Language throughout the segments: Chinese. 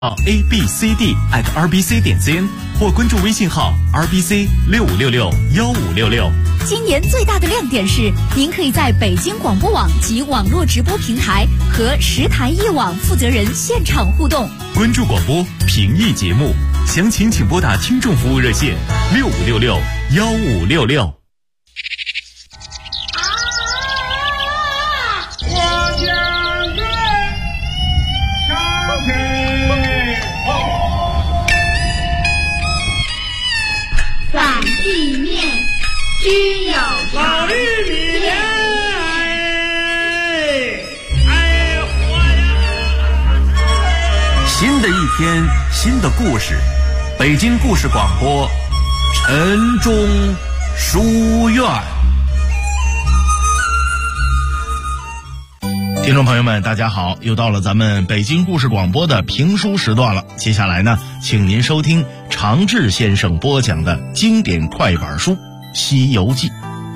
abcd@rbc.cn 或关注微信号 rbc65661566。 今年最大的亮点是，您可以在北京广播网及网络直播平台和10台一网负责人现场互动。 关注广播，评议节目，详情请拨打听众服务热线65661566。 反地面只有老玉米莲，活呀！ 新的一天，新的故事，北京故事广播，晨钟书院。 听众朋友们大家好，又到了咱们北京故事广播的评书时段了。接下来呢，请您收听常志先生播讲的经典快板书《西游记》。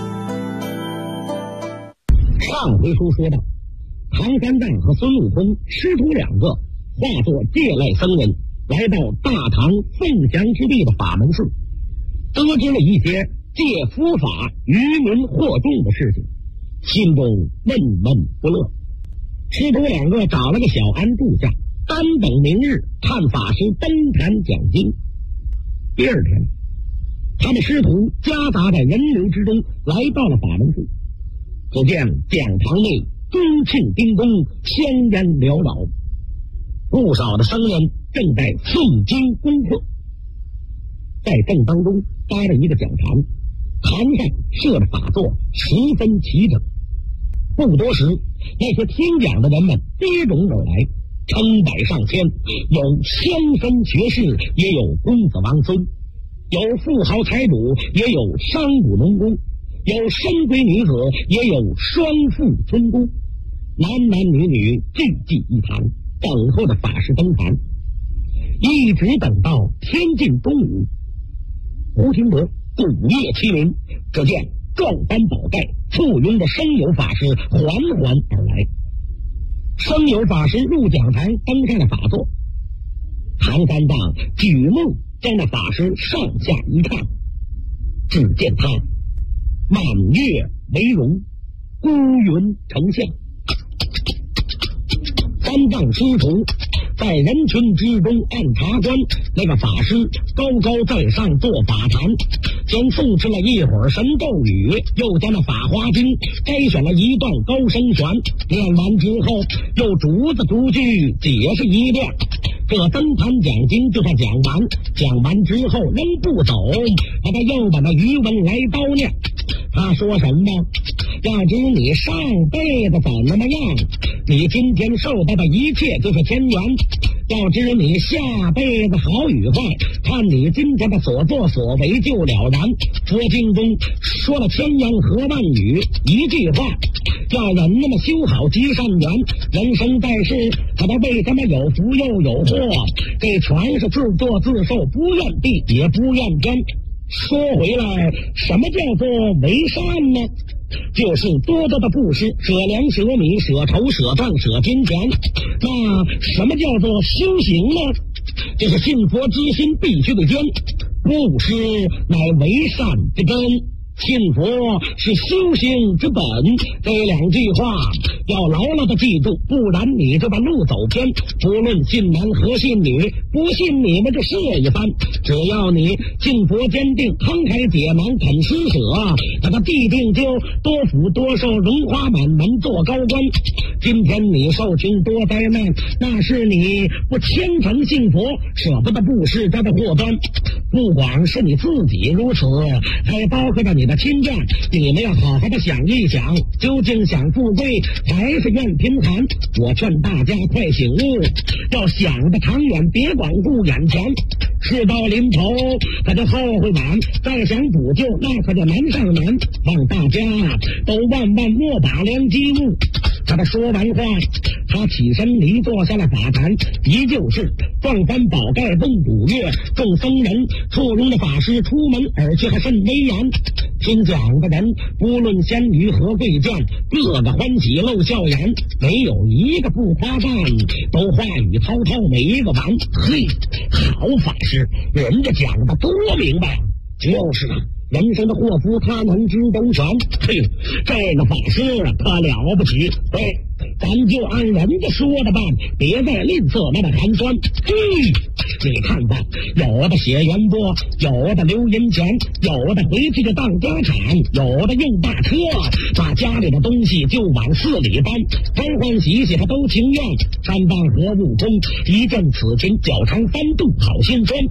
上回书说到，唐三藏和孙悟空师徒两个化作借赖僧人，来到大唐凤翔之地的法门寺，得知了一些借佛法愚民惑众的事情，心中闷闷不乐。师徒两个找了个小庵住下，单等明日看法师登坛讲经。第二天，他们师徒夹杂在人流之中，来到了法门寺。只见讲堂内钟磬叮咚，香烟缭绕，不少的僧人正在诵经功课。在正当中搭了一个讲坛，坛上设着法座，十分齐整。不多时，那些听讲的人们接踵而来，成百上千，有乡绅学士，也有公子王孙，有富豪财主，也有商贾农工，有深闺女子，也有双妇村姑，男男女女聚集一堂，等候着法师登坛，一直等到天近中午。忽听得鼓乐齐鸣，只见壮帆宝盖簇拥的生有法师缓缓而来。生有法师入讲堂，登上了法座。唐三藏举目将那法师上下一看，只见他满月为容，孤云成像。三藏师徒在人群之中按茶观，那个法师高高在上做法坛，先诵持了一会儿神咒语，又将那法华经摘选了一段高声旋，念完之后又逐字逐句解释一遍。这登坛讲经就算讲完，讲完之后仍不走，他又把那余文来叨念。他说什么？要知你上辈子怎么样，你今天受到的一切就是千元；要知你下辈子好与坏，看你今天的所作所为就了然。佛经中说了千言和万语，一句话，叫人那么修好积善缘。人生在世，他为什么有福又有祸？这全是自作自受，不怨地也不怨天。说回来，什么叫做为善呢？就是多多的布施，舍粮舍米舍绸舍缎舍金钱。那什么叫做修行呢？就是信佛之心必须得坚，布施乃为善之根，信佛是修行之本。这两句话要牢牢的记住，不然你就把路走偏。不论信男和信女，不信你们就试一番。只要你信佛坚定，慷慨解囊，肯施舍，那他必定就多福多寿，荣华满门，做高官。今天你受穷多灾难，那是你不虔诚信佛，舍不得布施这的祸端。不光是你自己如此，还包括着你的亲眷。你们要好好的想一想，究竟想富贵还是愿贫寒？我劝大家快醒悟，要想得长远，别光顾眼前。事到临头，他就后悔晚；再想补救，那可就难上难。让大家都万万莫把良机误。 他的说完话，他起身离坐下了法坛，依旧是撞翻宝盖洞古月，众僧人簇拥的法师出门而去，还甚威严。听讲的人不论仙女和贵贱，个个欢喜露笑颜，没有一个不夸赞，都话语滔滔没一个完。嘿，好法师，人家讲的多明白啊！就是啊，人生的祸福他能知周全。嘿，这个法师他了不起。对，咱就按人家说的办，别再吝啬那么寒酸。你看吧，有的写原波，有的留银钱，有的回去就当家产，有的用大车把家里的东西就往寺里搬，欢欢喜喜他都情愿。三藏和悟空一见此情，脚长翻肚，好心酸。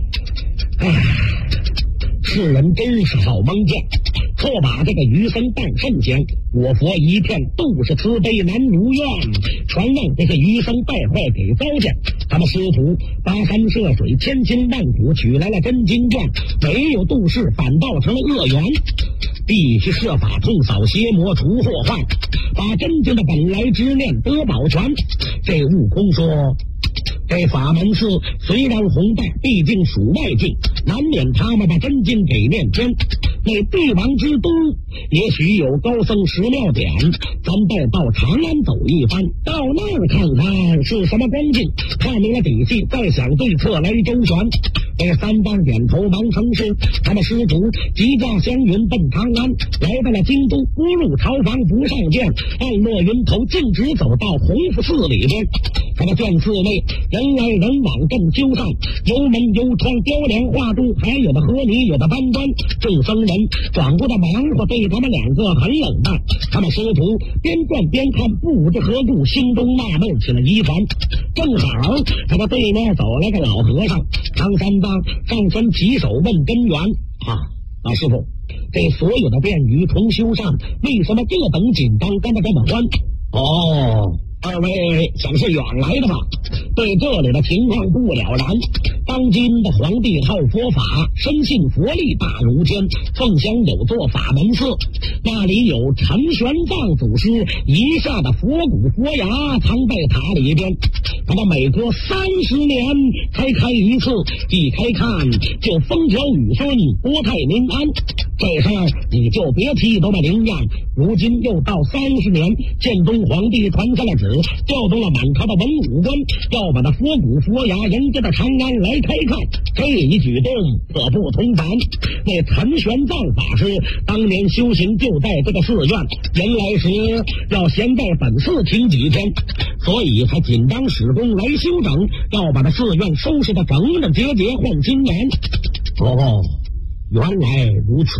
世人真是好蒙见，错把这个余生当圣贤。我佛一片都是慈悲难如愿，全让这些余生败坏给糟践。他们师徒跋山涉水，千辛万苦取来了真经卷，没有度世，反倒成了恶缘。必须设法痛扫邪魔，除祸患，把真经的本来之念得保全。这悟空说，这法门寺虽然宏大，毕竟属外境，难免他们把真经给念偏。那帝王之都也许有高僧石庙点，咱再到长安走一番，到那儿看看是什么光景，看明了底细，再想对策来周旋。这三藏点头忙成事，他们师徒急驾祥云奔长安，来到了京都，不入朝房不上殿，按落云头径直走到弘福寺里边。他们见寺内人来人往更修缮，油门油窗雕梁画柱，还有的和泥，有的搬砖。众僧人转过的忙活，对他们两个很冷淡。他们师徒边转边看，不知何故，心中纳闷起了疑团。正好他的对面走来个老和尚，唐三藏上前起手问根源。师父，这所有的殿宇重修缮，为什么这等紧张，跟得这么欢？二位想是远来的吧？对这里的情况不了然。当今的皇帝好佛法，深信佛力大如天，凤香有座法门寺，那里有陈玄奘祖师遗下的佛骨佛牙藏在塔里边，他们每隔30年才开一次，一开看就风调雨顺，国泰民安。这事儿你就别提多么灵验。如今又到30年，建东皇帝传下了旨，调动了满朝的文武官，要把那佛骨佛牙迎接到长安来开看。这一举动可不同凡。那陈玄奘法师当年修行就在这个寺院，人来时要先在本寺停几天，所以才紧张使功来修整，要把那寺院收拾得整整洁洁，换新年。原来如此。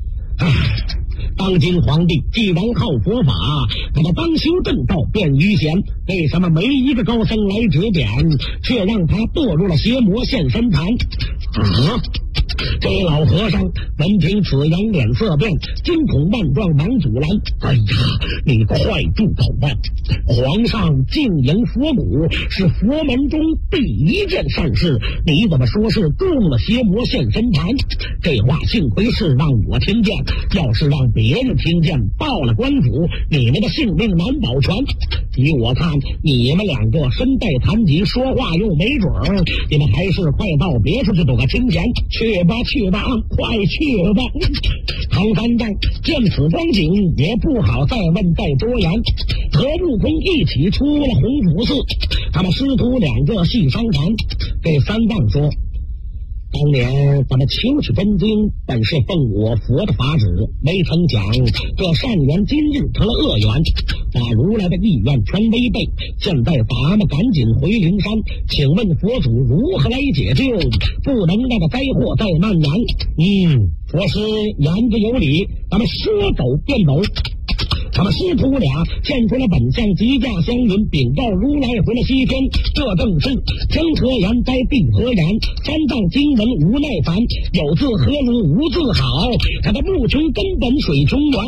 当今皇帝既然好佛法，那么当修正道便于贤，为什么没一个高僧来指点，却让他堕入了邪魔现身坛？这老和尚闻听此言，脸色变，惊恐万状，忙阻拦。你快住口吧！皇上敬迎佛骨是佛门中第一件善事，你怎么说是中了邪魔现身坛？这话幸亏是让我听见，要是让别人听见，报了官府，你们的性命难保全。依我看，你们两个身带残疾，说话又没准儿，你们还是快到别处去躲个清闲。去吧，快去吧！唐三藏见此光景，也不好再问再多言，和悟空一起出了弘福寺。他们师徒两个细商谈。这三藏说，当年咱们求取真经本是奉我佛的法旨，没成想这善缘今日成了恶缘，把如来的意愿全违背。现在咱们赶紧回灵山，请问佛祖如何来解救，不能让这灾祸再蔓延。佛师言之有理，咱们说走便走。他们师徒俩现出了本相，急驾祥云禀告如来回了西天。这正是天何言哉地何言，三藏经文无耐烦，有字何如无字好，他的木穷根本水穷源。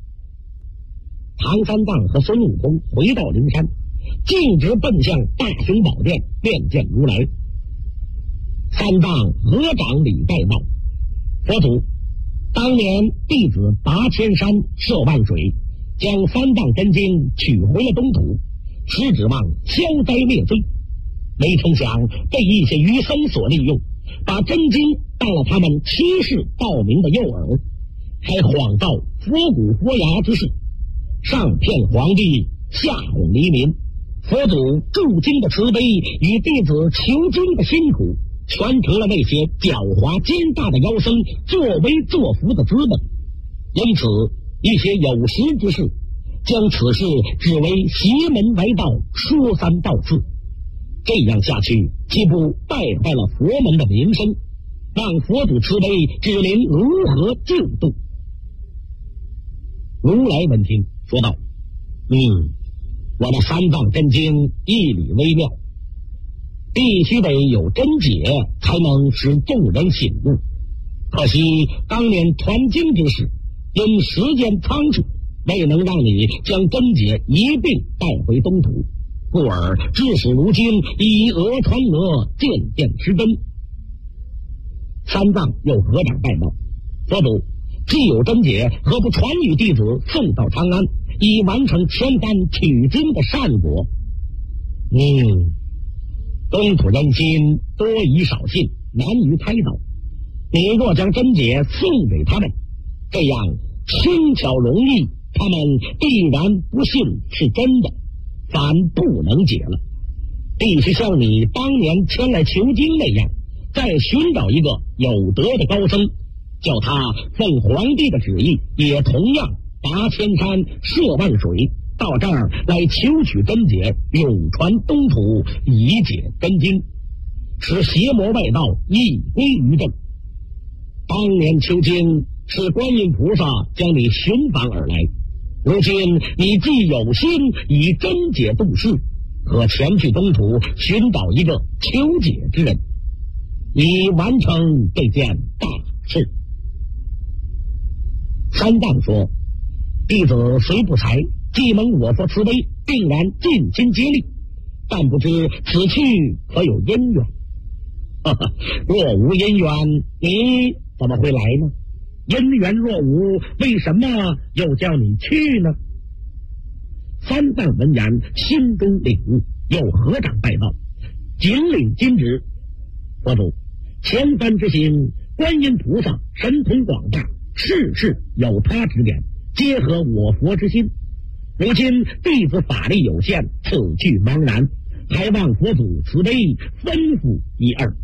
唐三藏和孙悟空回到灵山，径直奔向大雄宝殿面见如来。三藏合掌礼拜道：佛祖，当年弟子拔千山涉万水， 将三藏真经取回了东土，实指望消灾灭罪。没成想被一些愚僧所利用，把真经当了他们欺世盗名的诱饵，还谎造佛骨佛牙之事，上骗皇帝，下哄黎民。佛祖铸经的慈悲与弟子求经的辛苦，全成了那些狡猾奸诈的妖僧作威作福的资本。因此一些有识之士将此事指为邪门歪道，说三道四。这样下去，岂不败坏了佛门的名声，让佛祖慈悲指明如何救度？如来闻听说道：我的三藏真经义理微妙，必须得有真解，才能使众人醒悟。可惜当年传经之时，因时间仓促，未能让你将真解一并带回东土，故而致使如今以讹传讹，渐渐失真。三藏又合掌拜道：佛祖，既有真解，何不传与弟子送到长安，以完成前番取经的善果？东土人心多疑少信，难于开导。你若将真解送给他们，这样轻巧容易，他们必然不信是真的，反不能解了。必须像你当年前来求经那样，再寻找一个有德的高僧，叫他奉皇帝的旨意，也同样拔千山涉万水，到这儿来求取真解，永传东土，以解真经，使邪魔外道一归于正。当年求经是观音菩萨将你寻访而来，如今你既有心以真解度世，可前去东土寻找一个求解之人，以完成这件大事。三藏说：弟子虽不才，既蒙我佛慈悲，定然尽心竭力，但不知此去可有因缘。若无因缘，你怎么会来呢？因缘若无，为什么又叫你去呢？三藏闻言，心中领悟，又合掌拜道：谨领金旨。佛祖，前番之行，观音菩萨神通广大，事事有他指点，结合我佛之心。如今弟子法力有限，此去茫然，还望佛祖慈悲吩咐一二。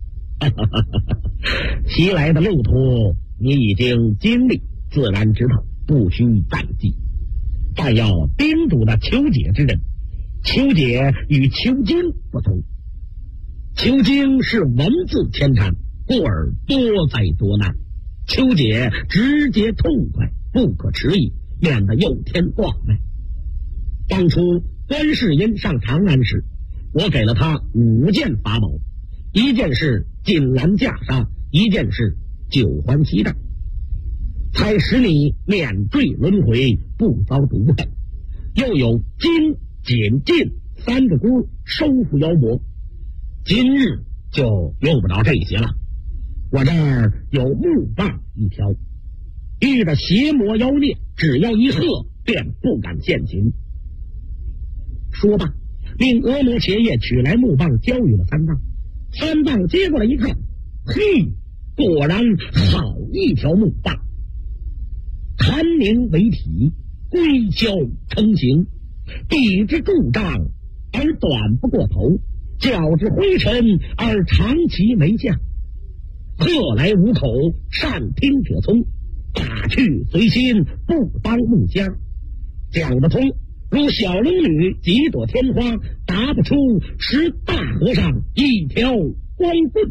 袭来的路途你已经经历，自然知道，不需再记。但要叮嘱的求解之人，求解与求经不同，求经是文字牵缠，故而多灾多难；求解直接痛快，不可迟疑，免得诱天挂脉。当初观世音上长安时，我给了他5件法宝，一件是锦兰袈裟，一件是9环锡杖，才使你免坠轮回，不遭毒害。又有金、锦、禁3个箍收服妖魔。今日就用不着这些了，我这儿有木棒1条，遇着邪魔妖孽，只要一喝，便不敢现行。说罢，令婀娜茄叶取来木棒，交与了三藏。三藏接过来一看，嘿，果然好一条木棒，盘凝为体，龟削成形，笔之柱丈而短不过头，脚之灰尘而长其眉下，喝来无口，善听者聪，打去随心，不当木香。讲得通，如小龙女几朵天花，答不出10大和尚1条光棍。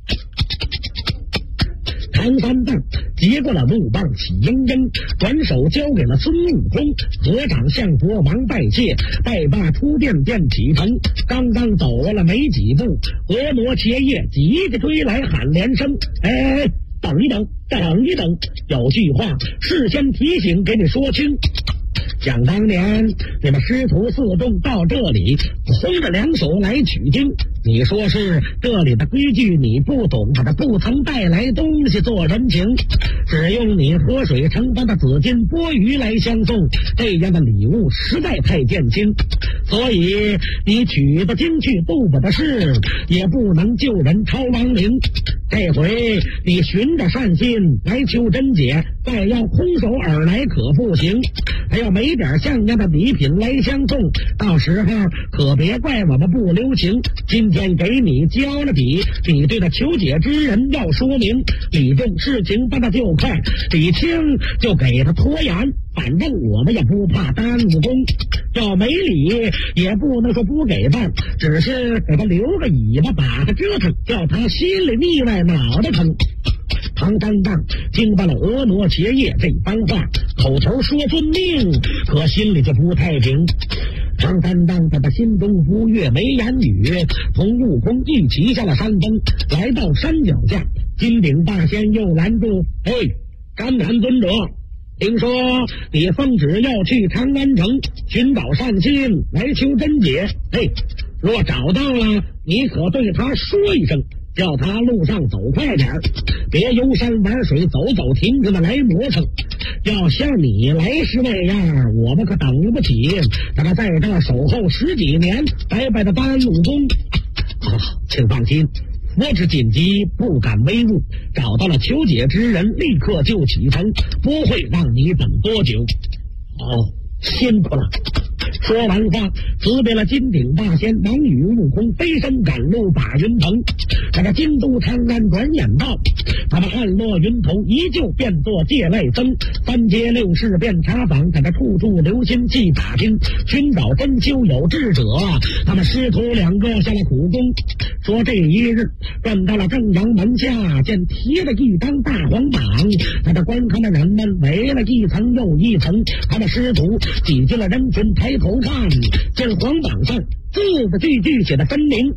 唐三藏接过了木棒，喜盈盈，转手交给了孙悟空，合掌向佛忙拜谢，拜罢出殿便启程。刚刚走了没几步，婀娜茄叶急着追来，喊连声：哎，等一等，等一等，有句话事先提醒给你说清。 想当年你们师徒四众到这里空着两手来取经，你说是这里的规矩你不懂，他不曾带来东西做人情，只用你河水盛般的紫金钵盂来相送，这样的礼物实在太见轻，所以你取的经去不补的事，也不能救人超亡灵。这回你循着善心来求真解，再要空手而来可不行，还要没点像样的礼品来相送，到时候可别怪我们不留情。今天给你交了笔，你对那求解之人要说明，理重事情办得就快，理轻就给他拖延，反正我们也不怕耽误工，要没理也不能说不给办，只是给他留个尾巴把他折腾，叫他心里腻歪脑袋疼。唐三藏听到了婀娜茄叶这番话，口头说遵命，可心里就不太平。唐三藏在他心中不悦，没言语，同悟空一起下了山峰，来到山脚下，金顶大仙又拦住：甘南尊者，听说你奉旨要去长安城寻找善心来求真解，若找到了，你可对他说一声，叫他路上走快点，别游山玩水，走走停停的来磨蹭。要像你来时那样，我们可等不起，让他在这守候10几年，白白的耽误工。请放心，佛之紧急，不敢微误，找到了求解之人，立刻就启程，不会让你等多久。辛苦了。说完话，辞别了金顶大仙，忙与悟空飞身赶路把云腾。在这京都长安转眼到，他们暗落云头，依旧变作借赖僧，三街六市便查访，在这处处留心细打听，寻找真修有志者。他们师徒2个下了苦功，说这一日转到了正阳门下，见提了一张大黄榜，在这观看的人们围了一层又一层，他们师徒挤进了人群，抬头看，见黄榜上字字句句写的分明。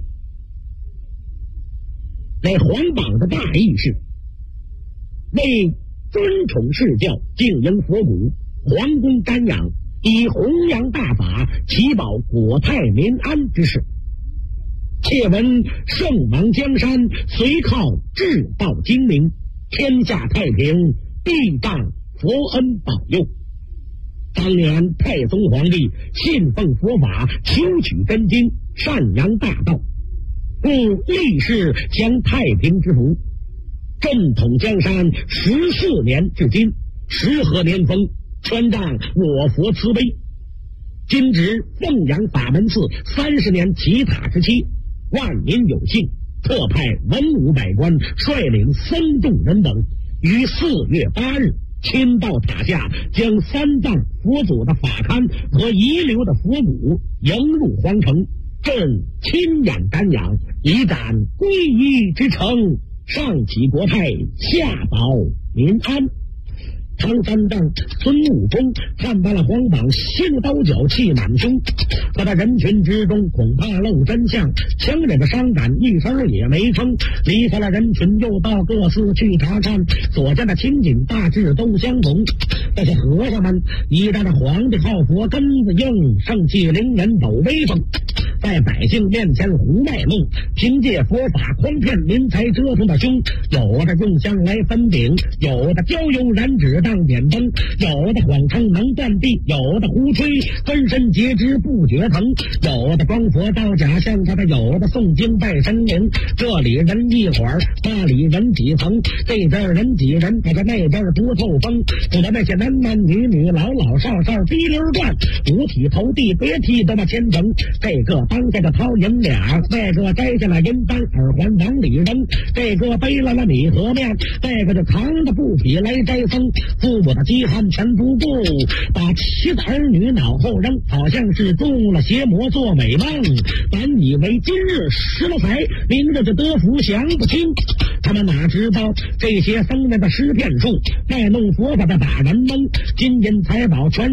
那黄榜的大意是：为尊崇世教，敬迎佛骨，皇宫瞻仰，以弘扬大法，祈保国泰民安之事。窃闻圣王江山，随靠至道精明，天下太平，必仗佛恩保佑。当年太宗皇帝信奉佛法，求取真经，善扬大道，故立誓享太平之福。正统江山14年至今，10何年丰，全仗我佛慈悲。今值凤阳法门寺30年起塔之期，万民有幸，特派文武百官率领僧众人等于4月8日亲到塔下，将三藏佛祖的法龛和遗留的佛骨迎入皇城，朕亲眼瞻仰，以展皈依之诚，上启国泰，下保民安。唐三藏、孙悟空看到了黄榜，心刀脚气满胸，可在人群之中恐怕露真相，强忍着伤感，一声也没吭，离开了人群，又到各寺去查看，所见的情景大致都相同。这些和尚们依仗着皇帝好佛，根子硬，盛气凌人，抖威风，在百姓面前胡卖弄，凭借佛法诓骗民财，折腾的凶。有的用香来分饼，有的焦油燃纸当点灯，有的谎称能断地，有的胡吹分身截肢不觉疼，有的装佛造假像他的，有的诵经拜神灵。这里人一会儿，那里人几层，这边人几人，在这那边不透风。不得那些男男女女，老老少少滴溜转，五体投地，别提多么虔诚。这个当下的掏银两，那个摘下了银簪耳环往里扔，这个背了米和面，那个就扛着布匹来摘僧。父母的饥寒全不顾，把妻子儿女脑后扔，好像是中了邪魔做美梦。本以为今日失了财，明日就得福享不清。他们哪知道这些僧人的诗骗术，卖弄佛法的把人蒙，金银财宝全